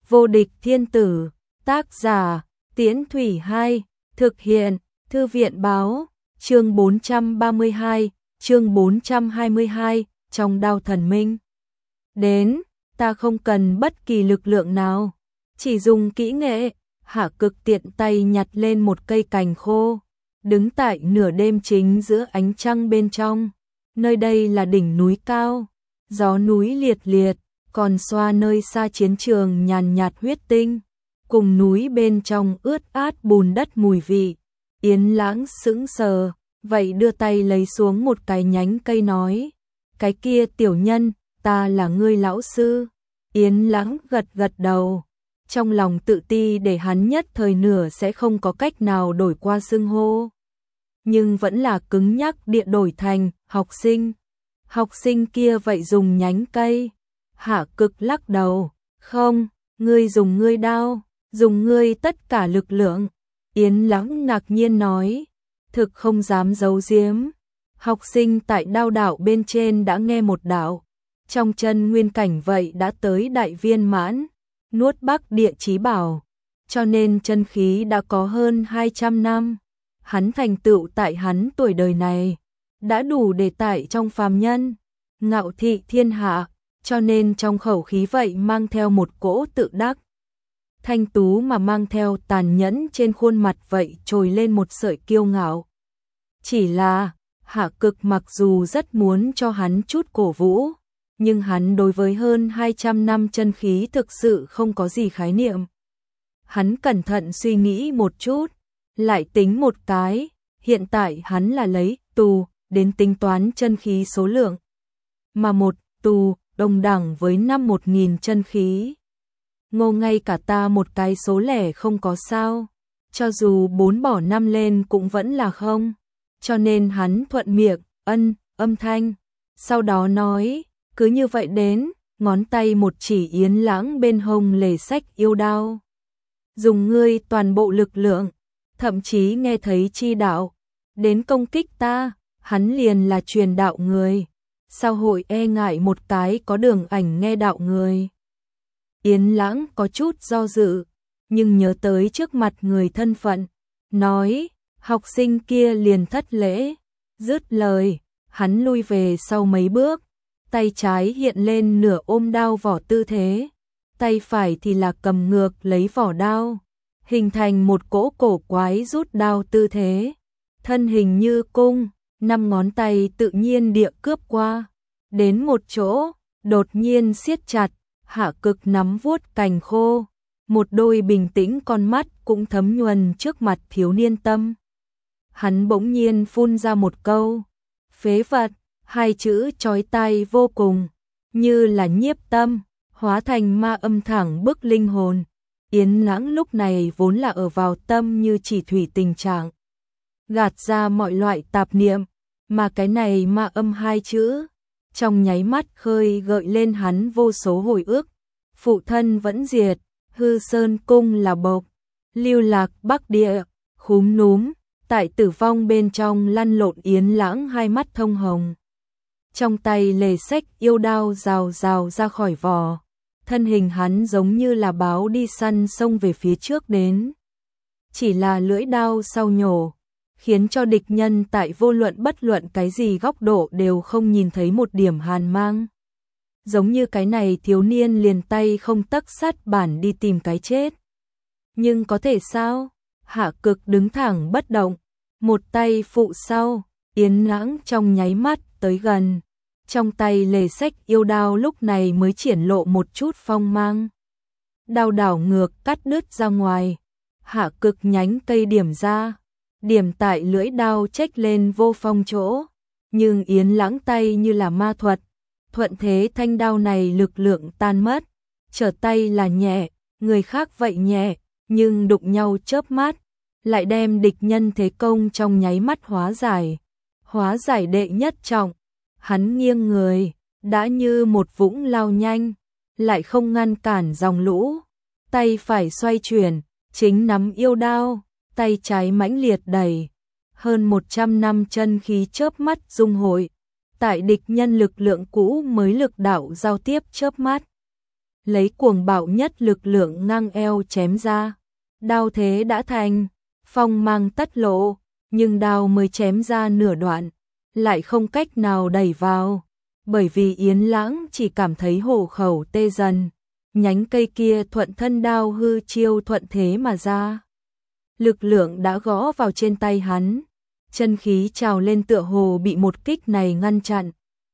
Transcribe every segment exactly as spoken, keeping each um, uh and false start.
Vô địch thiên tử, tác giả, Tiễn Thủy Hai, thực hiện, Thư viện báo, chương bốn trăm ba mươi hai, chương bốn trăm hai mươi hai, trong đao thần minh. Đến, ta không cần bất kỳ lực lượng nào, chỉ dùng kỹ nghệ. Hạ Cực tiện tay nhặt lên một cây cành khô, đứng tại nửa đêm chính giữa ánh trăng bên trong. Nơi đây là đỉnh núi cao, gió núi liệt liệt, còn xoa nơi xa chiến trường nhàn nhạt huyết tinh, cùng núi bên trong ướt át bùn đất mùi vị. Yến Lãng sững sờ, vậy đưa tay lấy xuống một cái nhánh cây nói, cái kia tiểu nhân, ta là ngươi lão sư. Yến Lãng gật gật đầu, trong lòng tự ti để hắn nhất thời nửa sẽ không có cách nào đổi qua xưng hô. Nhưng vẫn là cứng nhắc địa đổi thành học sinh. Học sinh kia vậy dùng nhánh cây. Hạ Cực lắc đầu, không, ngươi dùng ngươi đao, dùng ngươi tất cả lực lượng. Yến Lãng ngạc nhiên nói, thực không dám giấu giếm. Học sinh tại đao đạo bên trên đã nghe một đạo, trong chân nguyên cảnh vậy đã tới đại viên mãn, nuốt bắc địa chí bảo, cho nên chân khí đã có hơn hai trăm năm. Hắn thành tựu tại hắn tuổi đời này, đã đủ để tại trong phàm nhân, ngạo thị thiên hạ, cho nên trong khẩu khí vậy mang theo một cỗ tự đắc. Thanh tú mà mang theo tàn nhẫn trên khuôn mặt vậy trồi lên một sợi kiêu ngạo. Chỉ là, Hạ Cực mặc dù rất muốn cho hắn chút cổ vũ, nhưng hắn đối với hơn hai trăm năm chân khí thực sự không có gì khái niệm. Hắn cẩn thận suy nghĩ một chút, lại tính một cái, hiện tại hắn là lấy tù đến tính toán chân khí số lượng, mà một tù đồng đẳng với năm một nghìn chân khí. Ngô ngay cả ta một cái số lẻ không có sao, cho dù bốn bỏ năm lên cũng vẫn là không, cho nên hắn thuận miệng, ân, âm thanh, sau đó nói, cứ như vậy đến, ngón tay một chỉ Yến Lãng bên hông lề sách yêu đao. Dùng ngươi toàn bộ lực lượng, thậm chí nghe thấy chi đạo, đến công kích ta, hắn liền là truyền đạo người, sao hội e ngại một cái có đường ảnh nghe đạo người. Yến Lãng có chút do dự, nhưng nhớ tới trước mặt người thân phận, nói, học sinh kia liền thất lễ, dứt lời, hắn lui về sau mấy bước, tay trái hiện lên nửa ôm đao vỏ tư thế, tay phải thì là cầm ngược lấy vỏ đao, hình thành một cỗ cổ quái rút đao tư thế, thân hình như cung, năm ngón tay tự nhiên địa cướp qua, đến một chỗ, đột nhiên siết chặt. Hạ Cực nắm vuốt cành khô, một đôi bình tĩnh con mắt cũng thấm nhuần trước mặt thiếu niên tâm. Hắn bỗng nhiên phun ra một câu, phế vật, hai chữ chói tai vô cùng, như là nhiếp tâm, hóa thành ma âm thẳng bức linh hồn. Yến Lãng lúc này vốn là ở vào tâm như chỉ thủy tình trạng, gạt ra mọi loại tạp niệm, mà cái này ma âm hai chữ, trong nháy mắt khơi gợi lên hắn vô số hồi ức. Phụ thân vẫn diệt, hư sơn cung là bộc, lưu lạc bắc địa, khúm núm, tại tử vong bên trong lăn lộn. Yến Lãng hai mắt thông hồng, trong tay lề sách yêu đao rào rào ra khỏi vỏ, thân hình hắn giống như là báo đi săn xông về phía trước đến. Chỉ là lưỡi đao sau nhổ, khiến cho địch nhân tại vô luận bất luận cái gì góc độ đều không nhìn thấy một điểm hàn mang. Giống như cái này thiếu niên liền tay không tấc sắt bản đi tìm cái chết. Nhưng có thể sao? Hạ Cực đứng thẳng bất động, một tay phụ sau, Yến Lãng trong nháy mắt tới gần. Trong tay lề sách yêu đao lúc này mới triển lộ một chút phong mang. Đao đảo ngược cắt đứt ra ngoài, Hạ Cực nhánh cây điểm ra, điểm tại lưỡi đao chếch lên vô phong chỗ, nhưng Yến Lãng tay như là ma thuật, thuận thế thanh đao này lực lượng tan mất, trở tay là nhẹ, người khác vậy nhẹ, nhưng đụng nhau chớp mắt, lại đem địch nhân thế công trong nháy mắt hóa giải, hóa giải đệ nhất trọng. Hắn nghiêng người, đã như một vũng lao nhanh, lại không ngăn cản dòng lũ, tay phải xoay chuyển, chính nắm yêu đao, tay trái mãnh liệt đẩy, hơn một trăm năm chân khí chớp mắt dung hội, tại địch nhân lực lượng cũ mới lực đạo giao tiếp chớp mắt. lấy cuồng bạo nhất lực lượng ngang eo chém ra. Đao thế đã thành, phong mang tất lộ, nhưng đao mới chém ra nửa đoạn, lại không cách nào đẩy vào, bởi vì Yến Lãng chỉ cảm thấy hổ khẩu tê dần, nhánh cây kia thuận thân đao hư chiêu thuận thế mà ra. Lực lượng đã gõ vào trên tay hắn, chân khí trào lên tựa hồ bị một kích này ngăn chặn,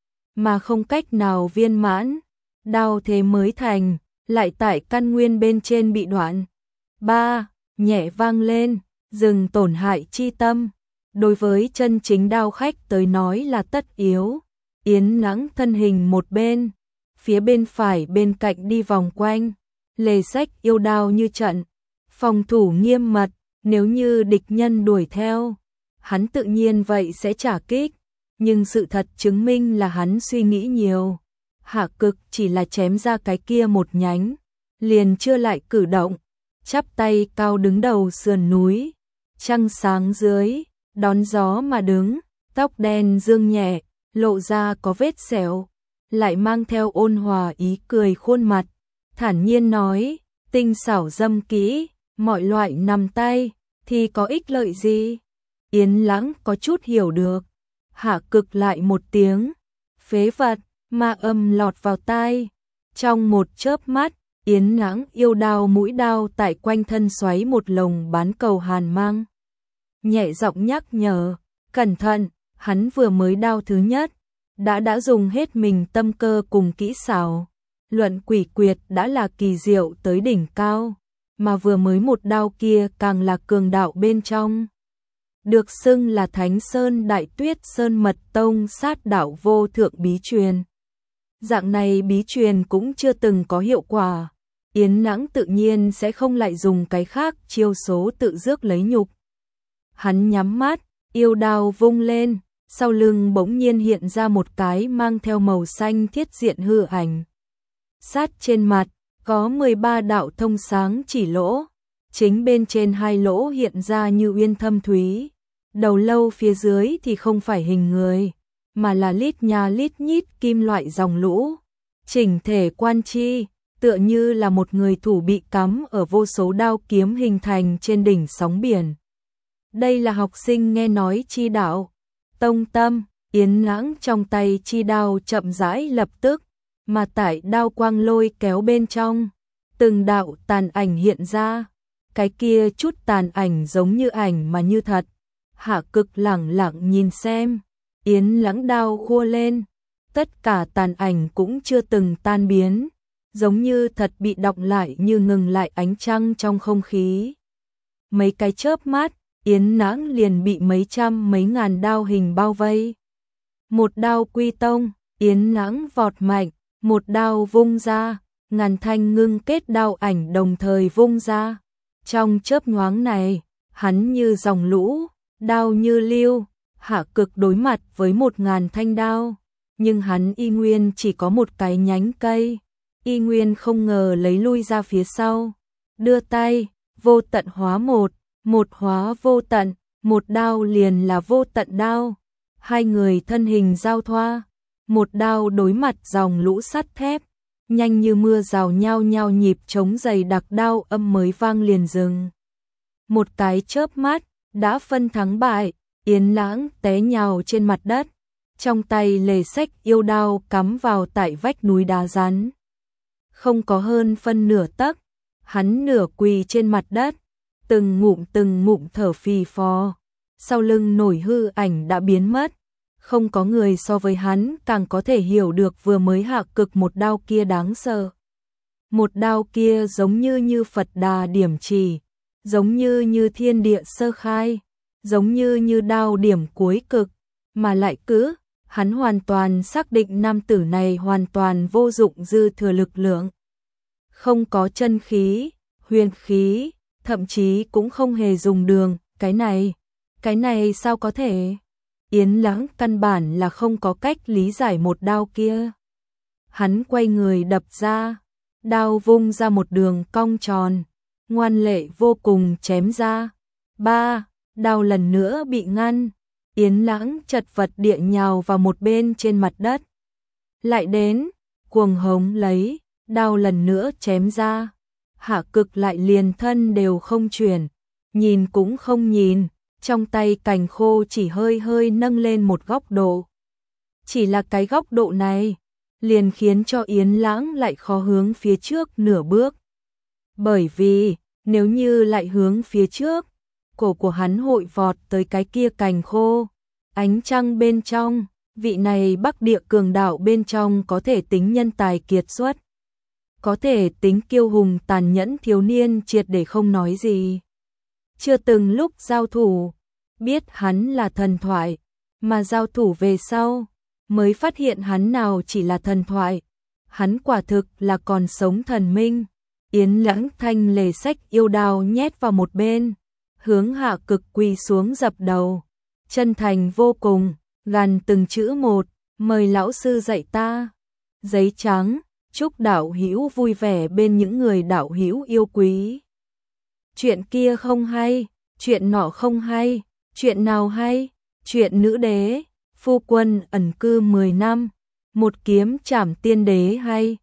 mà không cách nào viên mãn, đao thế mới thành, lại tại căn nguyên bên trên bị đoạn. Ba, nhẹ vang lên, dừng tổn hại chi tâm. Đối với chân chính đao khách tới nói là tất yếu. Yến Lãng thân hình một bên, phía bên phải bên cạnh đi vòng quanh, lề sách yêu đao như trận, phòng thủ nghiêm mật, nếu như địch nhân đuổi theo, hắn tự nhiên vậy sẽ trả kích, nhưng sự thật chứng minh là hắn suy nghĩ nhiều. Hạ Cực chỉ là chém ra cái kia một nhánh, liền chưa lại cử động, chắp tay cao đứng đầu sườn núi, trăng sáng dưới, đón gió mà đứng, tóc đen dương nhẹ, lộ ra có vết sẹo, lại mang theo ôn hòa ý cười khuôn mặt, thản nhiên nói, tinh xảo dâm kỹ, mọi loại nằm tay, thì có ích lợi gì? Yến Lãng có chút hiểu được, Hạ Cực lại một tiếng, phế vật, ma âm lọt vào tai. Trong một chớp mắt, Yến Lãng yêu đao mũi đao tại quanh thân xoáy một lồng bán cầu hàn mang. Nhẹ giọng nhắc nhở, cẩn thận, hắn vừa mới đao thứ nhất, đã đã dùng hết mình tâm cơ cùng kỹ xảo. Luận quỷ quyệt đã là kỳ diệu tới đỉnh cao, mà vừa mới một đao kia càng là cường đạo bên trong. Được xưng là Thánh Sơn Đại Tuyết Sơn Mật Tông sát đạo vô thượng bí truyền. Dạng này bí truyền cũng chưa từng có hiệu quả, Yến Lãng tự nhiên sẽ không lại dùng cái khác chiêu số tự rước lấy nhục. Hắn nhắm mắt, yêu đao vung lên, sau lưng bỗng nhiên hiện ra một cái mang theo màu xanh thiết diện hư ảnh. Sát trên mặt, có mười ba đạo thông sáng chỉ lỗ, chính bên trên hai lỗ hiện ra như uyên thâm thúy. Đầu lâu phía dưới thì không phải hình người, mà là lít nha lít nhít kim loại dòng lũ. Chỉnh thể quan chi, tựa như là một người thủ bị cắm ở vô số đao kiếm hình thành trên đỉnh sóng biển. Đây là học sinh nghe nói chi đạo. Tông tâm, Yến Lãng trong tay chi đao chậm rãi lập tức, mà tại đao quang lôi kéo bên trong, từng đạo tàn ảnh hiện ra. Cái kia chút tàn ảnh giống như ảnh mà như thật. Hạ Cực lẳng lặng nhìn xem, Yến Lãng đao khua lên, tất cả tàn ảnh cũng chưa từng tan biến, giống như thật bị đọng lại như ngừng lại ánh trăng trong không khí. Mấy cái chớp mắt, Yến Lãng liền bị mấy trăm mấy ngàn đao hình bao vây. Một đao quy tông, Yến Lãng vọt mạnh, một đao vung ra, ngàn thanh ngưng kết đao ảnh đồng thời vung ra. Trong chớp nhoáng này, hắn như dòng lũ, đao như lưu. Hạ Cực đối mặt với một ngàn thanh đao, nhưng hắn y nguyên chỉ có một cái nhánh cây, y nguyên không ngờ lấy lui ra phía sau. Đưa tay, vô tận hóa một, một hóa vô tận, một đao liền là vô tận đao. Hai người thân hình giao thoa, một đao đối mặt dòng lũ sắt thép, nhanh như mưa rào nhau nhau nhịp chống dày đặc đao âm mới vang liền dừng. Một cái chớp mắt, đã phân thắng bại, Yến Lãng té nhào trên mặt đất, trong tay lề sách yêu đao cắm vào tại vách núi đá rắn. Không có hơn phân nửa tấc, hắn nửa quỳ trên mặt đất, từng ngụm từng ngụm thở phì phò, sau lưng nổi hư ảnh đã biến mất. Không có người so với hắn càng có thể hiểu được vừa mới Hạ Cực một đao kia đáng sợ. Một đao kia giống như như Phật Đà điểm chỉ, giống như như thiên địa sơ khai, giống như như đao điểm cuối cực, mà lại cứ, hắn hoàn toàn xác định nam tử này hoàn toàn vô dụng dư thừa lực lượng. Không có chân khí, huyền khí, thậm chí cũng không hề dùng đường, cái này, cái này sao có thể? Yến Lãng căn bản là không có cách lý giải một đao kia. Hắn quay người đập ra, đao vung ra một đường cong tròn, ngoan lệ vô cùng chém ra. Ba, đao lần nữa bị ngăn, Yến Lãng chật vật địa nhào vào một bên trên mặt đất. Lại đến, cuồng hống lấy, đao lần nữa chém ra. Hạ Cực lại liền thân đều không chuyển, nhìn cũng không nhìn, trong tay cành khô chỉ hơi hơi nâng lên một góc độ. Chỉ là cái góc độ này, liền khiến cho Yến Lãng lại khó hướng phía trước nửa bước. Bởi vì, nếu như lại hướng phía trước, cổ của hắn hội vọt tới cái kia cành khô. Ánh trăng bên trong, vị này Bắc Địa cường đạo bên trong có thể tính nhân tài kiệt xuất, có thể tính kiêu hùng tàn nhẫn thiếu niên triệt để không nói gì. Chưa từng lúc giao thủ, biết hắn là thần thoại, mà giao thủ về sau, mới phát hiện hắn nào chỉ là thần thoại, hắn quả thực là còn sống thần minh. Yến Lãng thanh lề sách yêu đao nhét vào một bên, hướng Hạ Cực quỳ xuống dập đầu, chân thành vô cùng, gằn từng chữ một, mời lão sư dạy ta. Giấy trắng, chúc đạo hữu vui vẻ bên những người đạo hữu yêu quý. Chuyện kia không hay, chuyện nọ không hay, chuyện nào hay, chuyện nữ đế, phu quân ẩn cư mười năm, một kiếm trảm tiên đế hay.